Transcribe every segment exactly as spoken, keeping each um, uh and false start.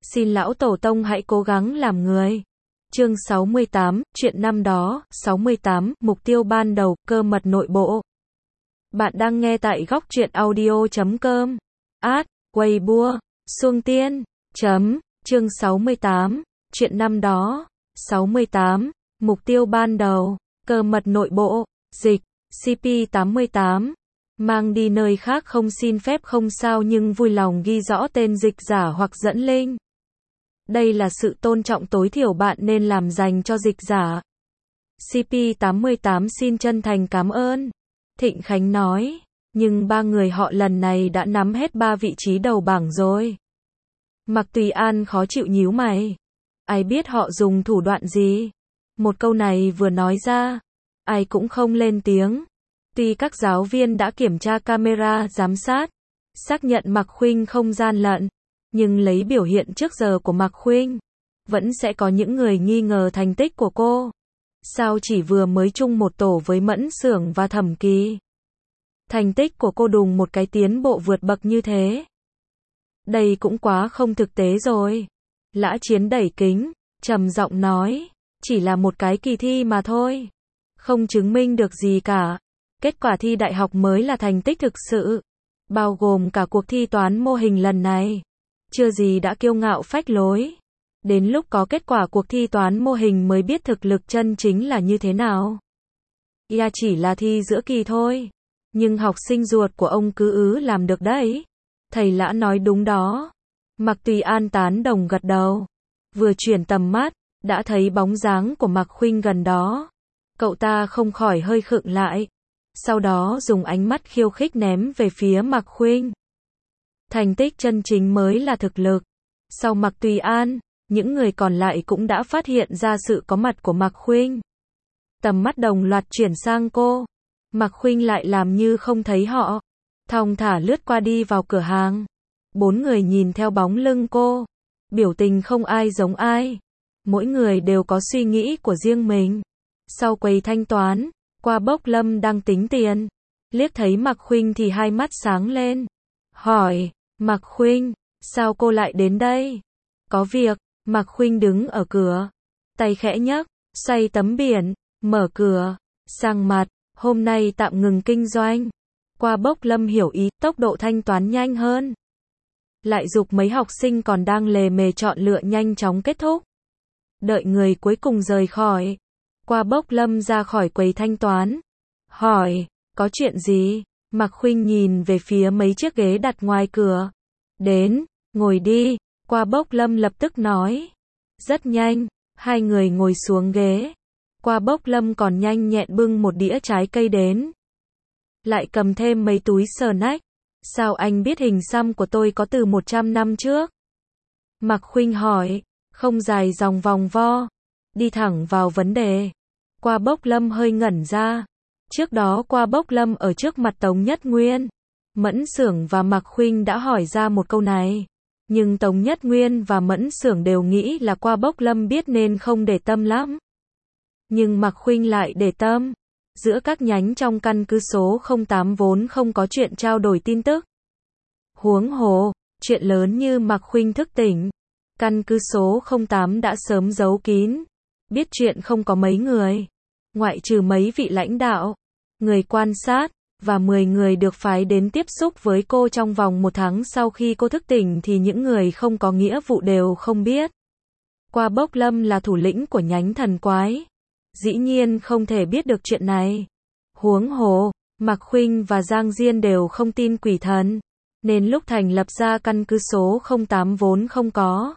Xin lão tổ tông hãy cố gắng làm người. Chương sáu mươi tám, chuyện năm đó. sáu mươi tám, mục tiêu ban đầu, cơ mật nội bộ. Bạn đang nghe tại góc truyện audio chấm com. Ad, Weibo, Xuông Tiên, chấm, chương sáu mươi tám, chuyện năm đó. sáu mươi tám, mục tiêu ban đầu, cơ mật nội bộ, dịch, C P tám mươi tám. Mang đi nơi khác không xin phép không sao nhưng vui lòng ghi rõ tên dịch giả hoặc dẫn link. Đây là sự tôn trọng tối thiểu bạn nên làm dành cho dịch giả. C P tám mươi tám xin chân thành cảm ơn. Thịnh Khánh nói, nhưng ba người họ lần này đã nắm hết ba vị trí đầu bảng rồi. Mạc Tùy An khó chịu nhíu mày. Ai biết họ dùng thủ đoạn gì? Một câu này vừa nói ra, ai cũng không lên tiếng. Tuy các giáo viên đã kiểm tra camera giám sát, xác nhận Mạc Khuynh không gian lận, nhưng lấy biểu hiện trước giờ của Mạc Khuynh, vẫn sẽ có những người nghi ngờ thành tích của cô. Sao chỉ vừa mới chung một tổ với Mẫn Xưởng và Thẩm Kỳ, thành tích của cô đùng một cái tiến bộ vượt bậc như thế? Đây cũng quá không thực tế rồi. Lã Chiến đẩy kính, trầm giọng nói, chỉ là một cái kỳ thi mà thôi, không chứng minh được gì cả. Kết quả thi đại học mới là thành tích thực sự, bao gồm cả cuộc thi toán mô hình lần này. Chưa gì đã kiêu ngạo phách lối. Đến lúc có kết quả cuộc thi toán mô hình mới biết thực lực chân chính là như thế nào. Ia chỉ là thi giữa kỳ thôi, nhưng học sinh ruột của ông cứ ứ làm được đấy. Thầy Lã nói đúng đó. Mạc Tùy An tán đồng gật đầu. Vừa chuyển tầm mắt, đã thấy bóng dáng của Mạc Khuynh gần đó. Cậu ta không khỏi hơi khựng lại, sau đó dùng ánh mắt khiêu khích ném về phía Mạc Khuynh. Thành tích chân chính mới là thực lực. Sau Mạc Tùy An, những người còn lại cũng đã phát hiện ra sự có mặt của Mạc Khuynh. Tầm mắt đồng loạt chuyển sang cô. Mạc Khuynh lại làm như không thấy họ, thong thả lướt qua đi vào cửa hàng. Bốn người nhìn theo bóng lưng cô, biểu tình không ai giống ai. Mỗi người đều có suy nghĩ của riêng mình. Sau quầy thanh toán, Qua Bốc Lâm đang tính tiền, liếc thấy Mạc Khuynh thì hai mắt sáng lên. Hỏi, Mạc Khuynh, sao cô lại đến đây? Có việc. Mạc Khuynh đứng ở cửa, tay khẽ nhấc, xoay tấm biển, mở cửa, sang mặt, hôm nay tạm ngừng kinh doanh. Qua Bốc Lâm hiểu ý, tốc độ thanh toán nhanh hơn. Lại giục mấy học sinh còn đang lề mề chọn lựa nhanh chóng kết thúc. Đợi người cuối cùng rời khỏi, Qua Bốc Lâm ra khỏi quầy thanh toán. Hỏi, có chuyện gì? Mạc Khuynh nhìn về phía mấy chiếc ghế đặt ngoài cửa. Đến, ngồi đi. Qua Bốc Lâm lập tức nói. Rất nhanh, hai người ngồi xuống ghế. Qua Bốc Lâm còn nhanh nhẹn bưng một đĩa trái cây đến. Lại cầm thêm mấy túi snack. Sao anh biết hình xăm của tôi có từ một trăm năm trước? Mạc Khuynh hỏi, không dài dòng vòng vo, đi thẳng vào vấn đề. Qua Bốc Lâm hơi ngẩn ra. Trước đó Qua Bốc Lâm ở trước mặt Tống Nhất Nguyên, Mẫn Xưởng và Mạc Khuynh đã hỏi ra một câu này. Nhưng Tống Nhất Nguyên và Mẫn Xưởng đều nghĩ là Qua Bốc Lâm biết nên không để tâm lắm. Nhưng Mạc Khuynh lại để tâm. Giữa các nhánh trong căn cứ số không tám vốn không có chuyện trao đổi tin tức. Huống hồ, chuyện lớn như Mạc Khuynh thức tỉnh, căn cứ số không tám đã sớm giấu kín. Biết chuyện không có mấy người, ngoại trừ mấy vị lãnh đạo, người quan sát, và mười người được phái đến tiếp xúc với cô trong vòng một tháng sau khi cô thức tỉnh thì những người không có nghĩa vụ đều không biết. Qua Bốc Lâm là thủ lĩnh của nhánh thần quái, dĩ nhiên không thể biết được chuyện này. Huống hồ, Mạc Khuynh và Giang Diên đều không tin quỷ thần, nên lúc thành lập ra căn cứ số không tám vốn không có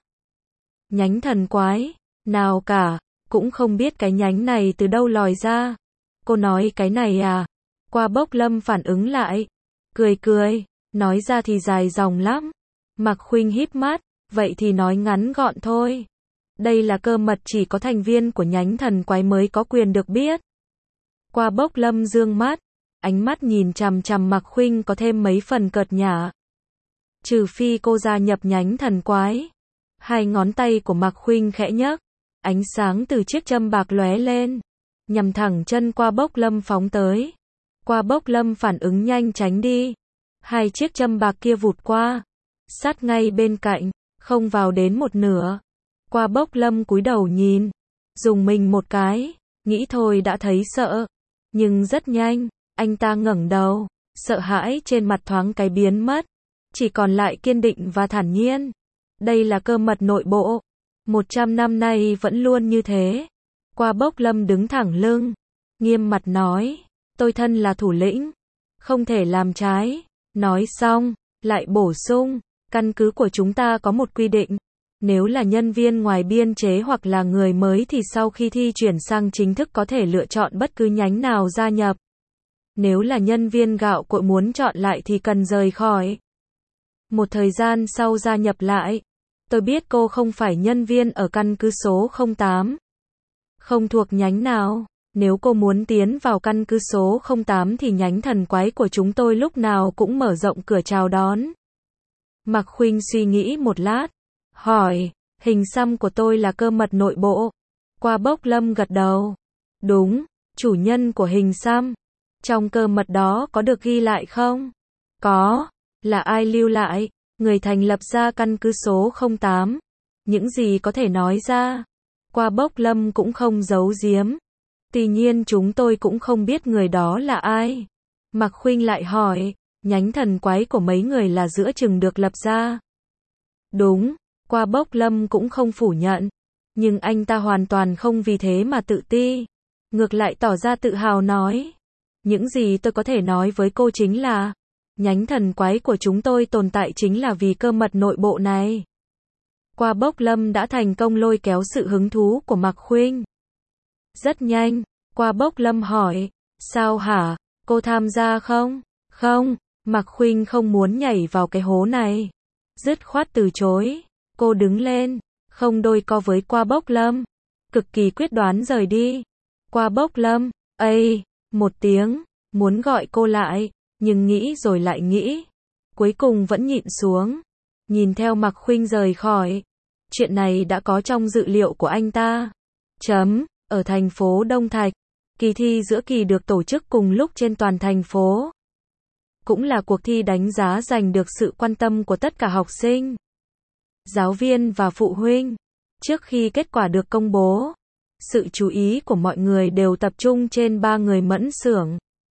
nhánh thần quái nào cả, cũng không biết cái nhánh này từ đâu lòi ra. Cô nói cái này à? Qua Bốc Lâm phản ứng lại, cười cười, nói ra thì dài dòng lắm. Mạc Khuynh híp mắt, vậy thì nói ngắn gọn thôi. Đây là cơ mật chỉ có thành viên của nhánh thần quái mới có quyền được biết. Qua Bốc Lâm dương mắt, ánh mắt nhìn chằm chằm Mạc Khuynh có thêm mấy phần cợt nhả. Trừ phi cô gia nhập nhánh thần quái. Hai ngón tay của Mạc Khuynh khẽ nhấc, ánh sáng từ chiếc châm bạc lóe lên, nhằm thẳng chân Qua Bốc Lâm phóng tới. Qua Bốc Lâm phản ứng nhanh tránh đi. Hai chiếc châm bạc kia vụt qua, sát ngay bên cạnh. không vào đến một nửa. Qua Bốc Lâm cúi đầu nhìn, dùng mình một cái, nghĩ thôi đã thấy sợ. Nhưng rất nhanh, anh ta ngẩng đầu, sợ hãi trên mặt thoáng cái biến mất. Chỉ còn lại kiên định và thản nhiên. Đây là cơ mật nội bộ. Một trăm năm nay vẫn luôn như thế. Qua Bốc Lâm đứng thẳng lưng, nghiêm mặt nói, tôi thân là thủ lĩnh, không thể làm trái. Nói xong, lại bổ sung, căn cứ của chúng ta có một quy định. Nếu là nhân viên ngoài biên chế hoặc là người mới thì sau khi thi chuyển sang chính thức có thể lựa chọn bất cứ nhánh nào gia nhập. Nếu là nhân viên gạo cội muốn chọn lại thì cần rời khỏi. Một thời gian sau gia nhập lại. Tôi biết cô không phải nhân viên ở căn cứ số không tám. Không thuộc nhánh nào. Nếu cô muốn tiến vào căn cứ số không tám thì nhánh thần quái của chúng tôi lúc nào cũng mở rộng cửa chào đón. Mạc Khuynh suy nghĩ một lát. Hỏi, hình xăm của tôi là cơ mật nội bộ. Qua Bốc Lâm gật đầu. Đúng, chủ nhân của hình xăm. Trong cơ mật đó có được ghi lại không? Có. Là ai lưu lại? Người thành lập ra căn cứ số không tám. Những gì có thể nói ra? Qua Bốc Lâm cũng không giấu giếm. Tuy nhiên chúng tôi cũng không biết người đó là ai. Mạc Khuynh lại hỏi, nhánh thần quái của mấy người là giữa chừng được lập ra. Đúng, Qua Bốc Lâm cũng không phủ nhận. Nhưng anh ta hoàn toàn không vì thế mà tự ti. Ngược lại tỏ ra tự hào nói. Những gì tôi có thể nói với cô chính là, nhánh thần quái của chúng tôi tồn tại chính là vì cơ mật nội bộ này. Qua Bốc Lâm đã thành công lôi kéo sự hứng thú của Mạc Khuynh. Rất nhanh, Qua Bốc Lâm hỏi, sao hả, cô tham gia không? Không, Mạc Khuynh không muốn nhảy vào cái hố này. Dứt khoát từ chối, cô đứng lên, không đôi co với Qua Bốc Lâm. Cực kỳ quyết đoán rời đi. Qua Bốc Lâm, ây, một tiếng, muốn gọi cô lại, nhưng nghĩ rồi lại nghĩ. Cuối cùng vẫn nhịn xuống, nhìn theo Mạc Khuynh rời khỏi. Chuyện này đã có trong dự liệu của anh ta. Chấm, ở thành phố Đông Thạch, kỳ thi giữa kỳ được tổ chức cùng lúc trên toàn thành phố. Cũng là cuộc thi đánh giá giành được sự quan tâm của tất cả học sinh, giáo viên và phụ huynh. Trước khi kết quả được công bố, sự chú ý của mọi người đều tập trung trên ba người Mẫn Xưởng,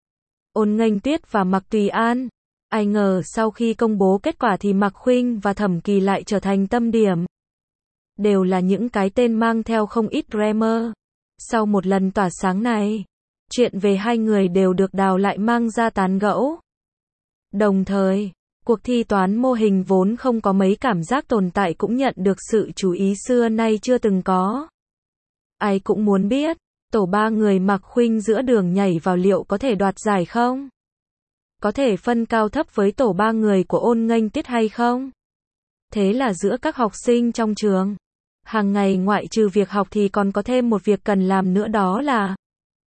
Ôn Nghênh Tuyết và Mạc Tùy An. Ai ngờ sau khi công bố kết quả thì Mạc Khuynh và Thẩm Kỳ lại trở thành tâm điểm. Đều là những cái tên mang theo không ít drama. Sau một lần tỏa sáng này, chuyện về hai người đều được đào lại mang ra tán gẫu. Đồng thời, cuộc thi toán mô hình vốn không có mấy cảm giác tồn tại cũng nhận được sự chú ý xưa nay chưa từng có. Ai cũng muốn biết, tổ ba người Mạc Khuynh giữa đường nhảy vào liệu có thể đoạt giải không? Có thể phân cao thấp với tổ ba người của Ôn Nghênh Tuyết hay không? Thế là giữa các học sinh trong trường, hàng ngày ngoại trừ việc học thì còn có thêm một việc cần làm nữa, đó là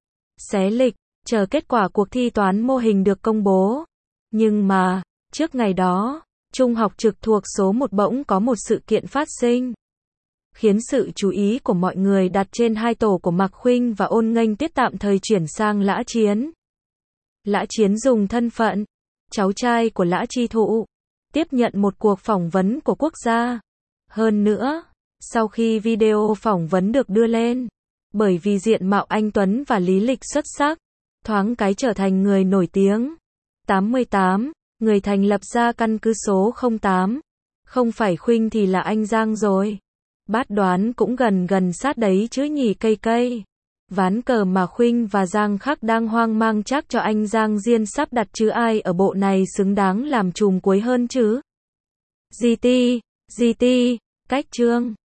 xé lịch, chờ kết quả cuộc thi toán mô hình được công bố. Nhưng mà, trước ngày đó, trung học trực thuộc số một bỗng có một sự kiện phát sinh, khiến sự chú ý của mọi người đặt trên hai tổ của Mạc Khuynh và Ôn Nghênh Tuyết tạm thời chuyển sang Lã Chiến. Lã Chiến dùng thân phận cháu trai của Lã Chi Thụ tiếp nhận một cuộc phỏng vấn của quốc gia. Hơn nữa, sau khi video phỏng vấn được đưa lên, bởi vì diện mạo anh tuấn và lý lịch xuất sắc, thoáng cái trở thành người nổi tiếng. tám mươi tám, người thành lập ra căn cứ số không tám. Không phải Khuynh thì là anh Giang rồi. Bát đoán cũng gần gần sát đấy chứ nhỉ cây cây. Ván cờ mà Khuynh và Giang Khắc đang hoang mang chắc cho anh Giang Diên sắp đặt chứ ai ở bộ này xứng đáng làm trùm cuối hơn chứ. giê tê, giê tê, cách chương.